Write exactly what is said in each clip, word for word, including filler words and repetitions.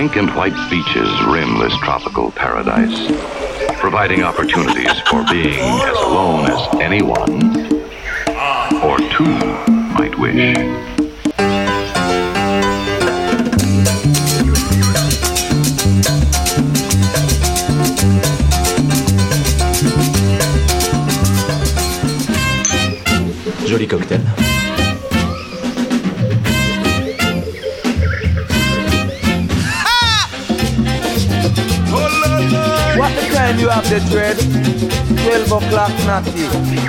pink and white beaches rim this tropical paradise, providing opportunities for being as alone as anyone or two might wish. Joli cocktail. What the time you have the dread? twelve o'clock natty.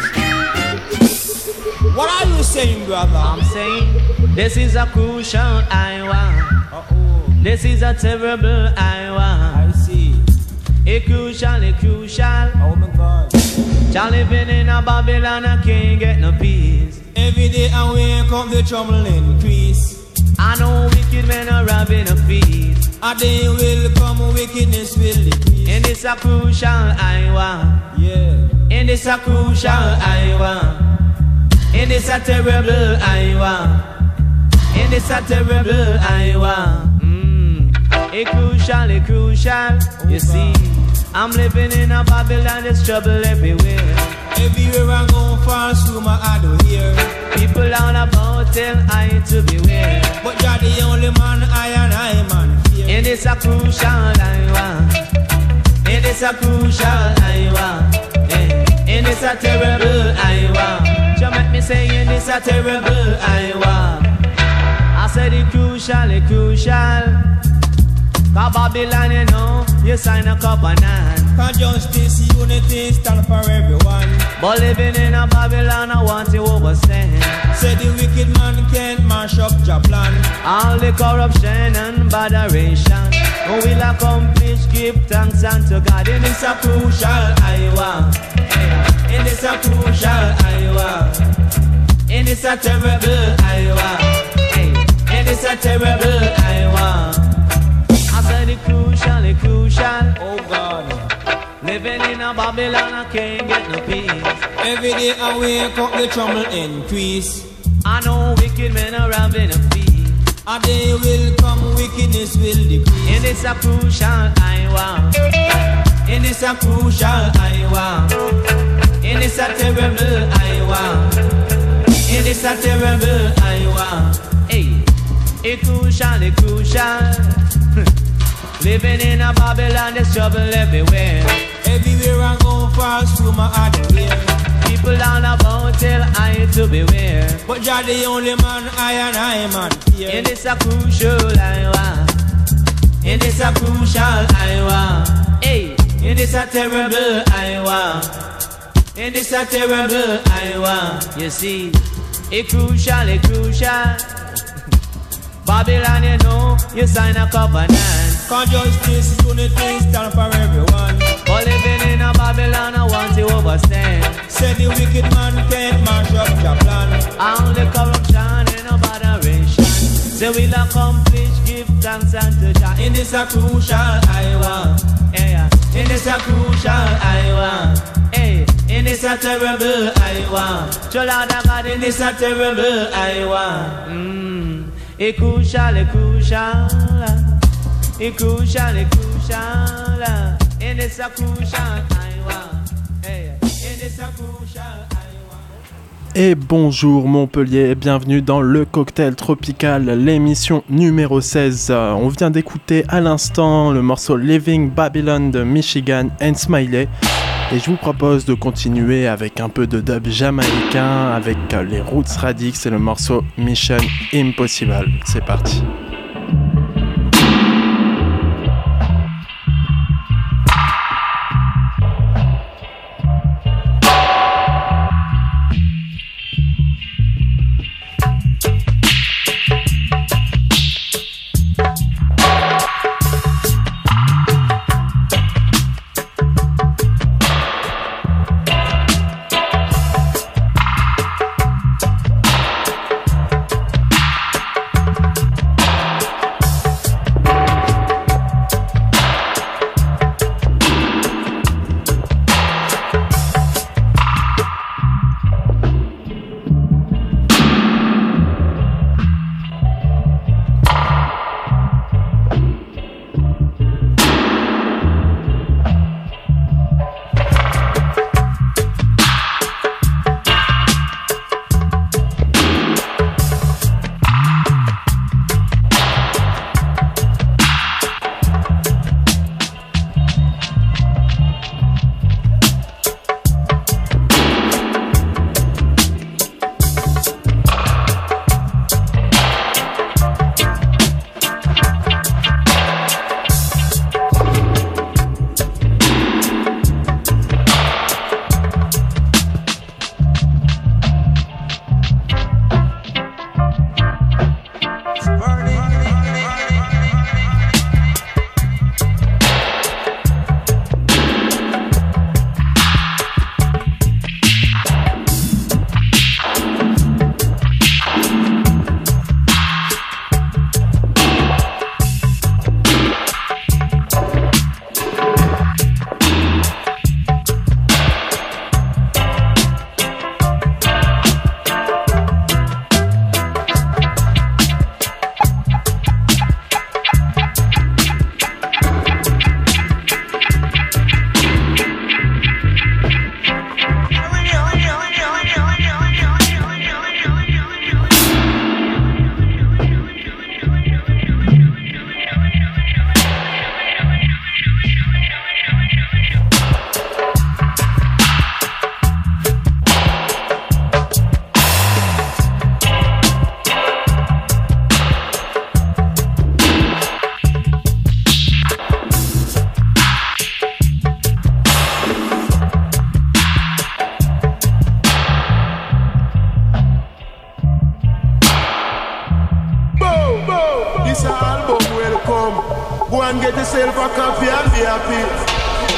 What are you saying, brother? I'm saying this is a crucial hour. Uh-oh. This is a terrible hour. I see. A crucial, a crucial. Oh my God. Child living in a Babylon, I can't get no peace. Every day I wake up, the trouble increase. I know wicked men are robbing a feast. A day will come, wickedness will decrease. And it's a crucial hour. Yeah. And it's a crucial hour. And it's a terrible hour. And it's a terrible hour. Mm. A crucial, a crucial. Oh, you see, I'm living in a Babylon, there's trouble everywhere. Everywhere I go, fast through my I do hear. People on about tell I to beware. But you're the only man I and I man fear. And it's a crucial hour. And it's a crucial hour. And it's a terrible hour. You make me say and it's a terrible hour. I said it crucial, it crucial. Cause Babylon, you know, you sign a covenant. Cause justice, unity stand for everyone. But living in a Babylon, I want to overstand. Say the wicked man can't mash up your plan. All the corruption and botheration who will accomplish, give thanks unto God. And it's a crucial hour. And it's a crucial hour. And it's a terrible hour. And it's a terrible hour. I said the crucial, the crucial. Oh God. Living in a Babylon, I can't get no peace. Every day I wake up, the trouble increase. I know wicked men are having a feast. A day will come, wickedness will decrease. And it's a crucial hour. And it's a crucial hour. And it's a terrible hour. And it's a terrible hour. Hey, a crucial, a crucial. Living in a Babylon, there's trouble everywhere. Everywhere I go, fast through my heart here. People on about tell I to beware. But you're the only man I and I man fear. And it's a crucial hour. And it's a crucial hour. Hey, and it's a terrible hour. And it's a terrible hour. You see, a crucial, a crucial. Babylon, you know, you sign a covenant. Cause justice, unity stand for everyone. But living in a Babylon, I want to overstand. Say the wicked man can't mash up your plan. All the corruption and no botheration. They will accomplish, give thanks unto God. And it's a crucial hour. Yeah. And it's a crucial hour. Hey. And it's a terrible hour. Cholada God, and it's a terrible hour. Mmm. A crucial, a crucial. A crucial, a crucial. And it's a crucial hour. Hey. And it's a crucial hour. Et bonjour Montpellier, bienvenue dans le Cocktail Tropical, l'émission numéro seize. On vient d'écouter à l'instant le morceau Living Babylon de Michigan and Smiley. Et je vous propose de continuer avec un peu de dub jamaïcain avec les Roots Radix et le morceau Mission Impossible. C'est parti. this album will come. Go and get yourself a copy and be happy.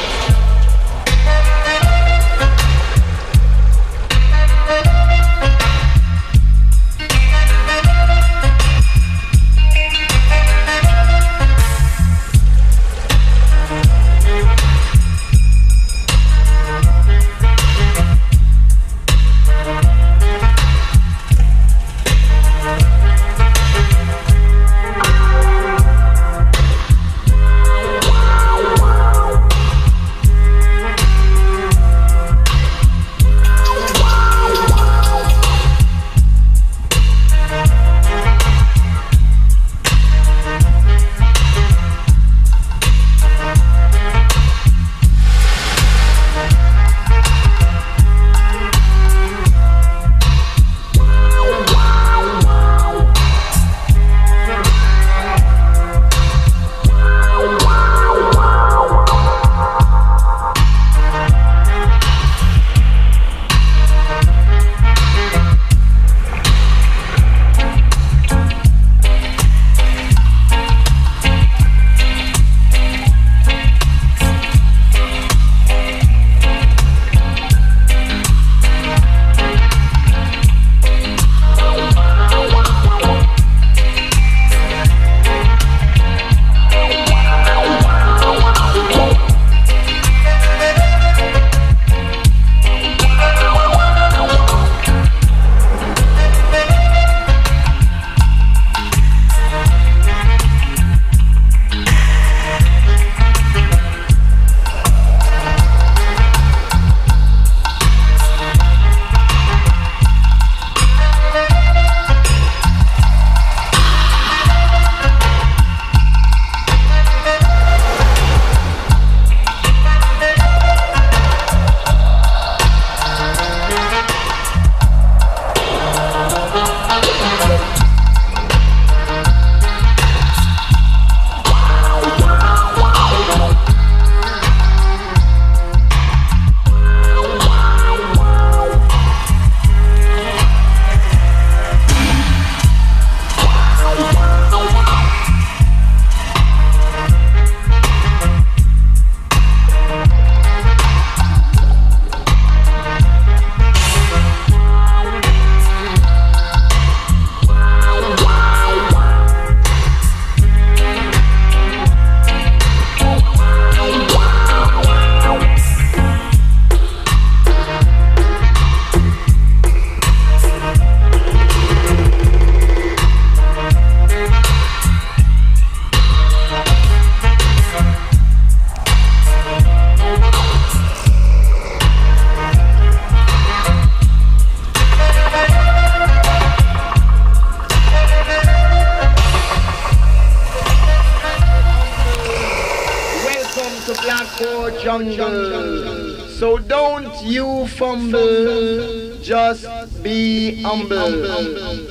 jungle. So don't you fumble, just be humble.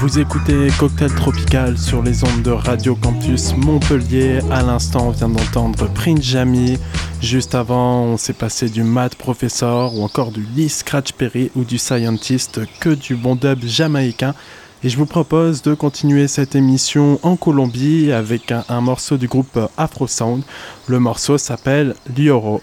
Vous écoutez Cocktail Tropical sur les ondes de Radio Campus Montpellier. À l'instant, on vient d'entendre Prince Jammy. Juste avant, on s'est passé du Mad Professor ou encore du Lee Scratch Perry ou du Scientist, que du bon dub jamaïcain. Et je vous propose de continuer cette émission en Colombie avec un, un morceau du groupe Afro Sound. Le morceau s'appelle Lioro.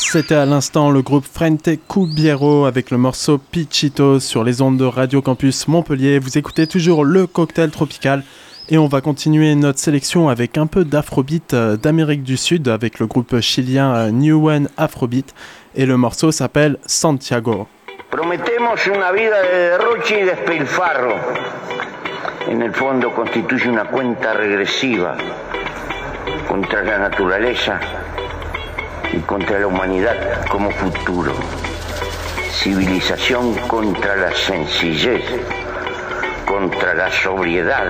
C'était à l'instant le groupe Frente Cubiero avec le morceau Pichito sur les ondes de Radio Campus Montpellier. Vous écoutez toujours le cocktail tropical et on va continuer notre sélection avec un peu d'afrobeat d'Amérique du Sud avec le groupe chilien Newen Afrobeat et le morceau s'appelle Santiago. Prometemos una vida de derroche y despilfarro. En el fondo constituye una cuenta regresiva contra la naturaleza y contra la humanidad como futuro. Civilización contra la sencillez, contra la sobriedad,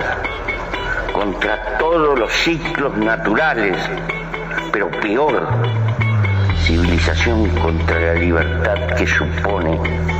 contra todos los ciclos naturales, pero peor, civilización contra la libertad que supone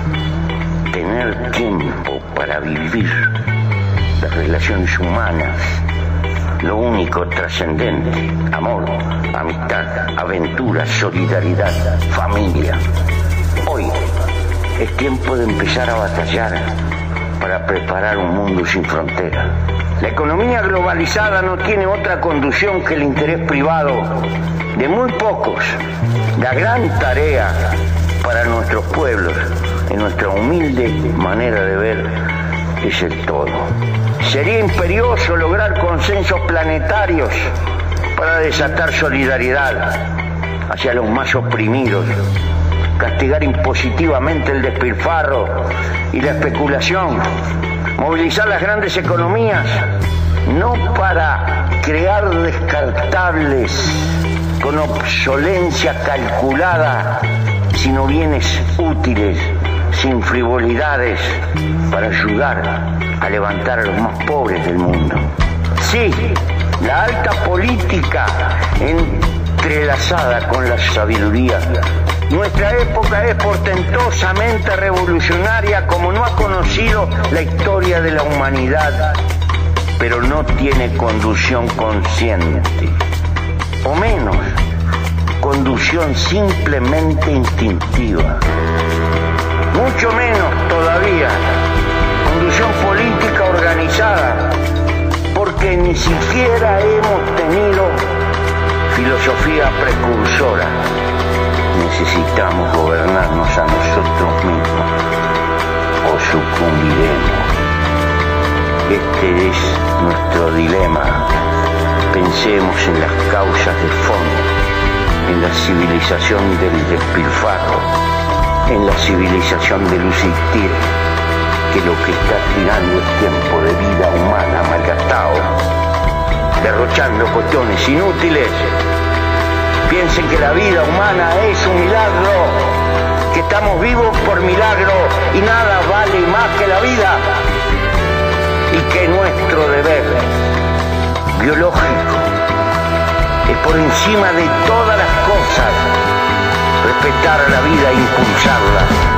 tener tiempo para vivir las relaciones humanas, lo único trascendente, amor, amistad, aventura, solidaridad, familia. Hoy es tiempo de empezar a batallar para preparar un mundo sin fronteras. La economía globalizada no tiene otra conducción que el interés privado de muy pocos. La gran tarea para nuestros pueblos, en nuestra humilde manera de ver, es el todo. Sería imperioso lograr consensos planetarios para desatar solidaridad hacia los más oprimidos, castigar impositivamente el despilfarro y la especulación, movilizar las grandes economías, no para crear descartables con obsolencia calculada, sino bienes útiles, sin frivolidades, para ayudar a levantar a los más pobres del mundo. Sí, la alta política entrelazada con la sabiduría. Nuestra época es portentosamente revolucionaria como no ha conocido la historia de la humanidad, pero no tiene conducción consciente, o menos, conducción simplemente instintiva. Mucho menos todavía conducción política organizada, porque ni siquiera hemos tenido filosofía precursora. Necesitamos gobernarnos a nosotros mismos o sucumbiremos. Este es nuestro dilema. Pensemos en las causas de fondo, en la civilización del despilfarro, en la civilización del existir, que lo que está tirando es tiempo de vida humana malgastado, derrochando cuestiones inútiles. Piensen que la vida humana es un milagro, que estamos vivos por milagro y nada vale más que la vida, y que nuestro deber biológico es por encima de todas las cosas respetar la vida e impulsarla.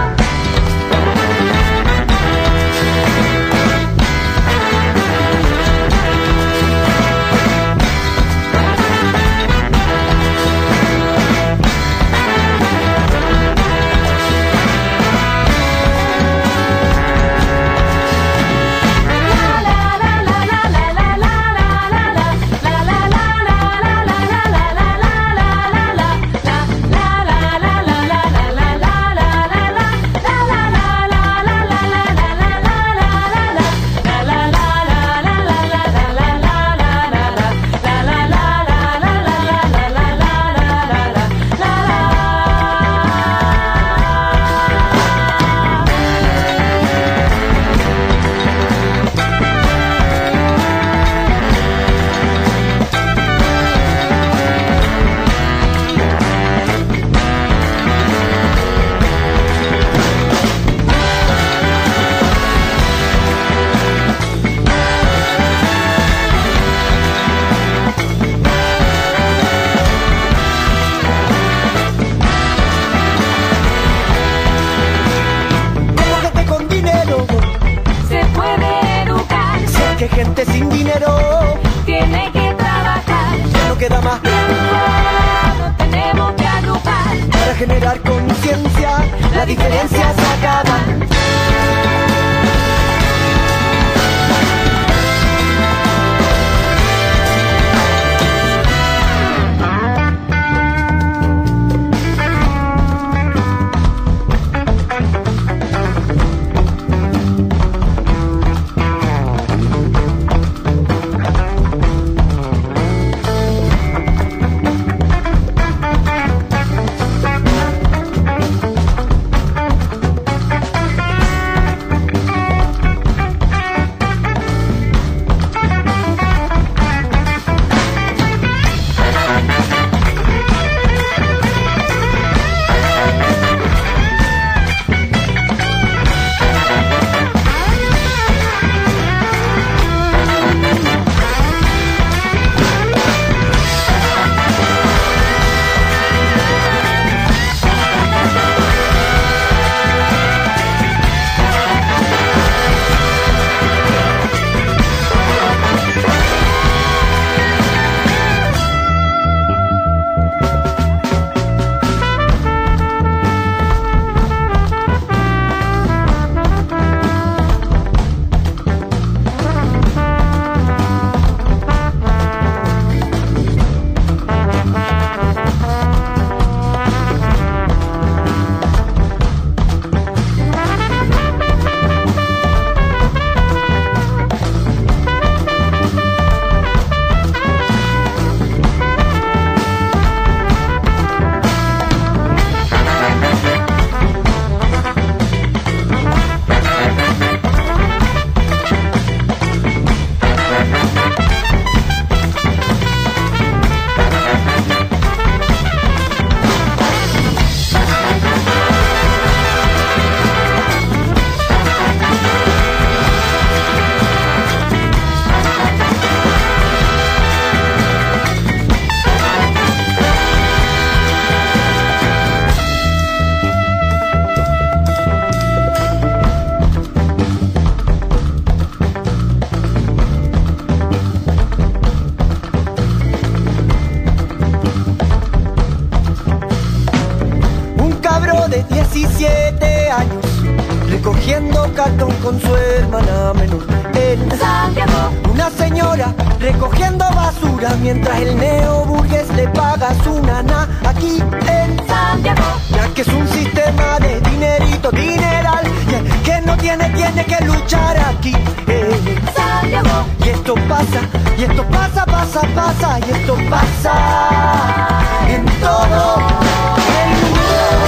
recogiendo cartón con su hermana menor. En Santiago, una señora recogiendo basura mientras el neoburgués le paga su nana. Aquí en Santiago, ya que es un sistema de dinerito, dineral, que no tiene, tiene que luchar aquí en Santiago. Y esto pasa, y esto pasa, pasa, pasa, y esto pasa en todo el mundo.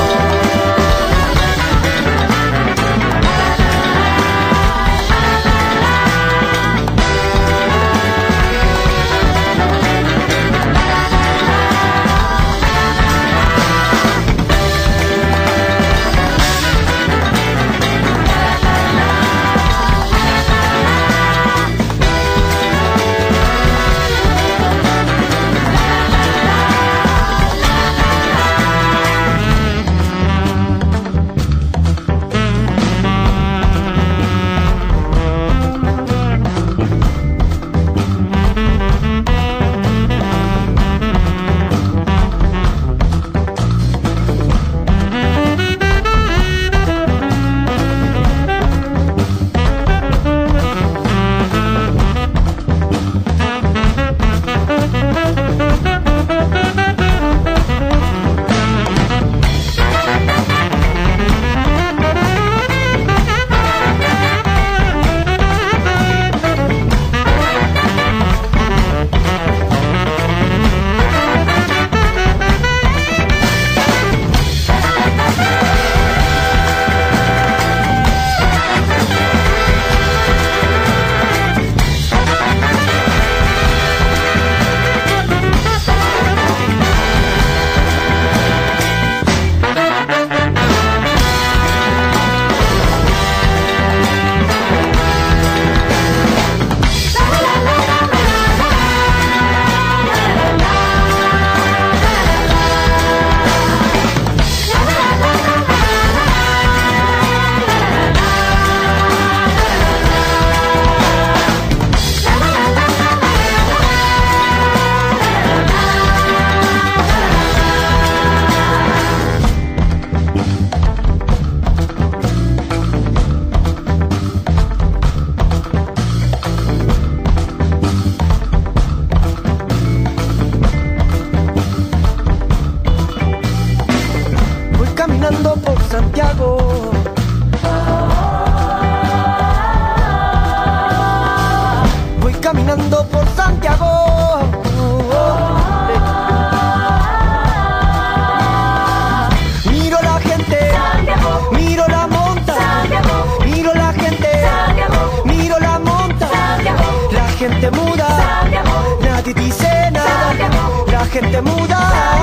gente muda,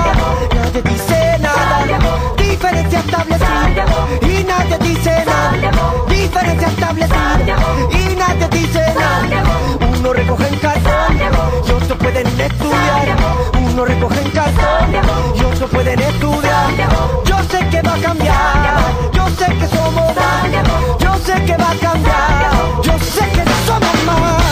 nadie dice nada, diferencia establecida y nadie dice nada, diferencia establecida y nadie dice nada. Uno recoge en cartón y otros pueden estudiar, uno recoge en cartón y otros pueden estudiar. Yo sé que va a cambiar, yo sé que somos más, yo sé que va a cambiar, yo sé que somos más.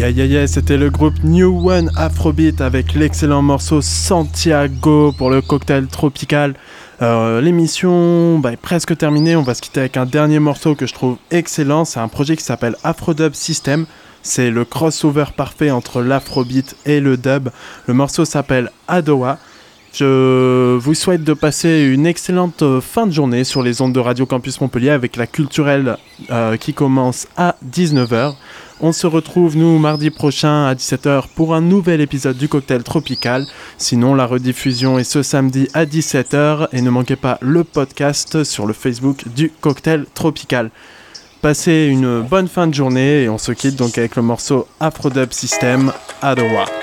Aïe aïe aïe, c'était le groupe New One Afrobeat avec l'excellent morceau Santiago pour le cocktail tropical. Euh, l'émission bah, est presque terminée, on va se quitter avec un dernier morceau que je trouve excellent. C'est un projet qui s'appelle Afrodub System. C'est le crossover parfait entre l'afrobeat et le dub. Le morceau s'appelle Adowa. Je vous souhaite de passer une excellente fin de journée sur les ondes de Radio Campus Montpellier avec la culturelle euh, qui commence à dix-neuf heures. On se retrouve, nous, mardi prochain à dix-sept heures pour un nouvel épisode du Cocktail Tropical. Sinon, la rediffusion est ce samedi à dix-sept heures. Et ne manquez pas le podcast sur le Facebook du Cocktail Tropical. Passez une bonne fin de journée et on se quitte donc avec le morceau Afrodub System, Adowa.